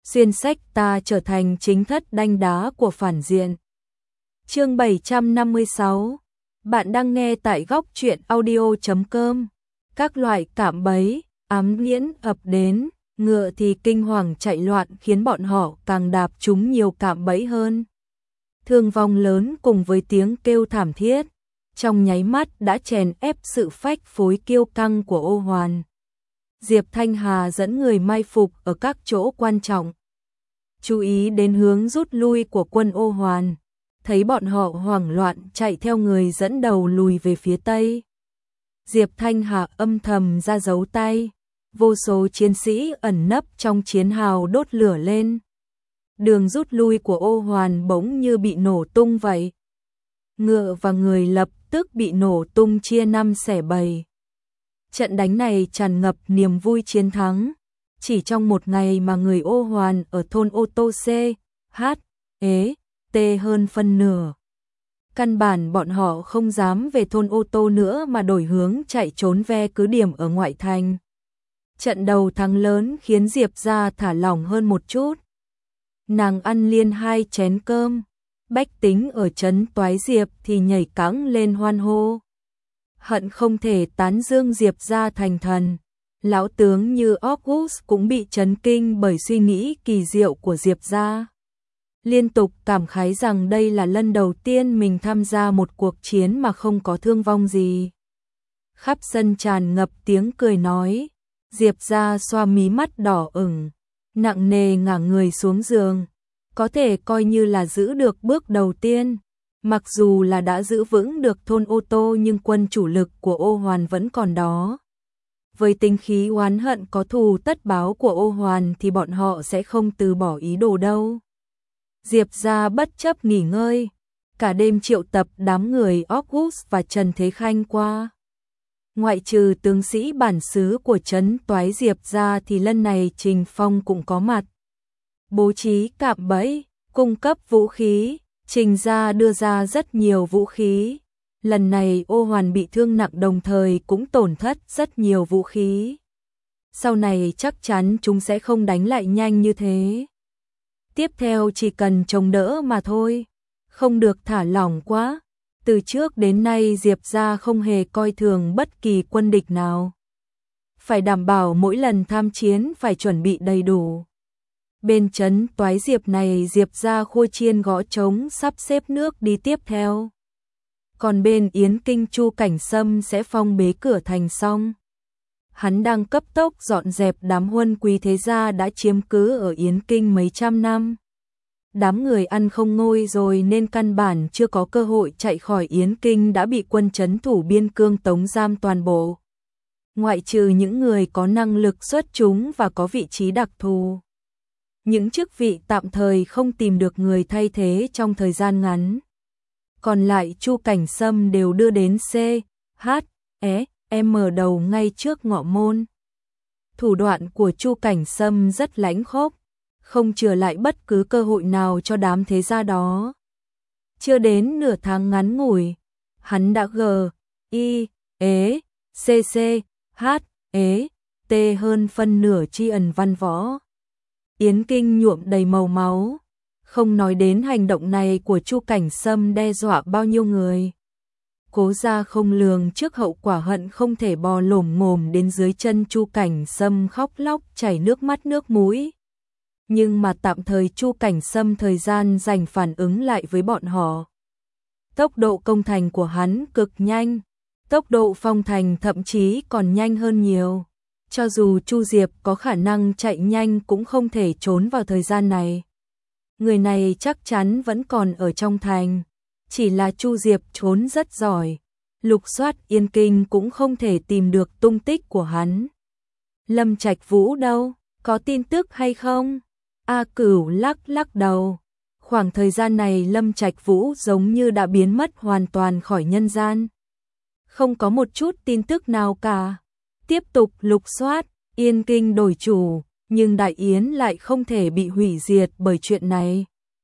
xuyên sách ta trở thành chính thất đanh đá của phản diện. Chương 756. Bạn đang nghe tại góc truyện audio.com. Các loại cạm bẫy, ám nghiễn ập đến, ngựa thì kinh hoàng chạy loạn khiến bọn họ càng đạp trúng nhiều cạm bẫy hơn. Thương vong lớn cùng với tiếng kêu thảm thiết, trong nháy mắt đã chèn ép sự phách phối kiêu căng của Ô Hoàn. Diệp Thanh Hà dẫn người mai phục ở các chỗ quan trọng, chú ý đến hướng rút lui của quân Ô Hoàn, thấy bọn họ hoảng loạn chạy theo người dẫn đầu lùi về phía tây. Diệp Thanh Hà âm thầm ra dấu tay, vô số chiến sĩ ẩn nấp trong chiến hào đốt lửa lên. Đường rút lui của Ô Hoàn bỗng như bị nổ tung vậy. Ngựa và người lập tức bị nổ tung chia năm xẻ bảy. Trận đánh này tràn ngập niềm vui chiến thắng. Chỉ trong một ngày mà người Ô Hoàn ở thôn ô tô C, H, E, T hơn phân nửa. Căn bản bọn họ không dám về thôn ô tô nữa mà đổi hướng chạy trốn ve cứ điểm ở ngoại thành. Trận đầu thắng lớn khiến Diệp gia thả lỏng hơn một chút. Nàng ăn liên 2 chén cơm, bách tính ở trấn Toái Diệp thì nhảy cẫng lên hoan hô. Hận không thể tán dương Diệp gia thành thần. Lão tướng như August cũng bị chấn kinh bởi suy nghĩ kỳ diệu của Diệp gia. Liên tục cảm khái rằng đây là lần đầu tiên mình tham gia một cuộc chiến mà không có thương vong gì. Khắp sân tràn ngập tiếng cười nói. Diệp gia xoa mí mắt đỏ ửng, nặng nề ngả người xuống giường. Có thể coi như là giữ được bước đầu tiên. Mặc dù là đã giữ vững được thôn ô tô nhưng quân chủ lực của Ô Hoàn vẫn còn đó. Với tính khí oán hận có thù tất báo của Ô Hoàn thì bọn họ sẽ không từ bỏ ý đồ đâu. Diệp gia bất chấp nghỉ ngơi, cả đêm triệu tập đám người August và Trần Thế Khanh qua. Ngoại trừ tướng sĩ bản xứ của trấn Toái Diệp ra thì lần này Trình Phong cũng có mặt. Bố trí cạm bẫy, cung cấp vũ khí, Trình gia đưa ra rất nhiều vũ khí. Lần này Ô Hoàn bị thương nặng đồng thời cũng tổn thất rất nhiều vũ khí. Sau này chắc chắn chúng sẽ không đánh lại nhanh như thế. Tiếp theo chỉ cần chống đỡ mà thôi, không được thả lỏng quá. Từ trước đến nay Diệp gia không hề coi thường bất kỳ quân địch nào. Phải đảm bảo mỗi lần tham chiến phải chuẩn bị đầy đủ. Bên trấn Toái Diệp này Diệp gia khua chiên gõ trống sắp xếp nước đi tiếp theo. Còn bên Yến Kinh Chu Cảnh Sâm sẽ phong bế cửa thành xong. Hắn đang cấp tốc dọn dẹp đám huân quý thế gia đã chiếm cứ ở Yến Kinh mấy trăm năm. Đám người ăn không ngôi rồi nên căn bản chưa có cơ hội chạy khỏi Yến Kinh đã bị quân trấn thủ biên cương tống giam toàn bộ. Ngoại trừ những người có năng lực xuất chúng và có vị trí đặc thù. Những chức vị tạm thời không tìm được người thay thế trong thời gian ngắn. Còn lại Chu Cảnh Sâm đều đưa đến C, H, E, M đầu ngay trước ngọ môn. Thủ đoạn của Chu Cảnh Sâm rất lãnh khốc, không chừa lại bất cứ cơ hội nào cho đám thế gia đó. Chưa đến nửa tháng ngắn ngủi, hắn đã G, I, E, C, H, E, T hơn phân nửa tri ẩn văn võ. Yến Kinh nhuộm đầy màu máu, không nói đến hành động này của Chu Cảnh Sâm đe dọa bao nhiêu người. Cố gia không lường trước hậu quả hận không thể bò lổm ngổm đến dưới chân Chu Cảnh Sâm khóc lóc chảy nước mắt nước mũi. Nhưng mà tạm thời Chu Cảnh Sâm thời gian dành phản ứng lại với bọn họ. Tốc độ công thành của hắn cực nhanh, tốc độ phong thành thậm chí còn nhanh hơn nhiều. Cho dù Chu Diệp có khả năng chạy nhanh cũng không thể trốn vào thời gian này. Người này chắc chắn vẫn còn ở trong thành. Chỉ là Chu Diệp trốn rất giỏi. Lục soát Yên Kinh cũng không thể tìm được tung tích của hắn. Lâm Trạch Vũ đâu? Có tin tức hay không? A Cửu lắc lắc đầu. Khoảng thời gian này Lâm Trạch Vũ giống như đã biến mất hoàn toàn khỏi nhân gian. Không có một chút tin tức nào cả. Tiếp tục lục soát, Yên Kinh đổi chủ, nhưng Đại Yến lại không thể bị hủy diệt bởi chuyện này.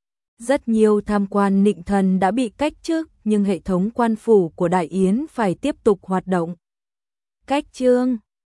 Rất nhiều tham quan nịnh thần đã bị cách chức, nhưng hệ thống quan phủ của Đại Yến phải tiếp tục hoạt động. Cách chương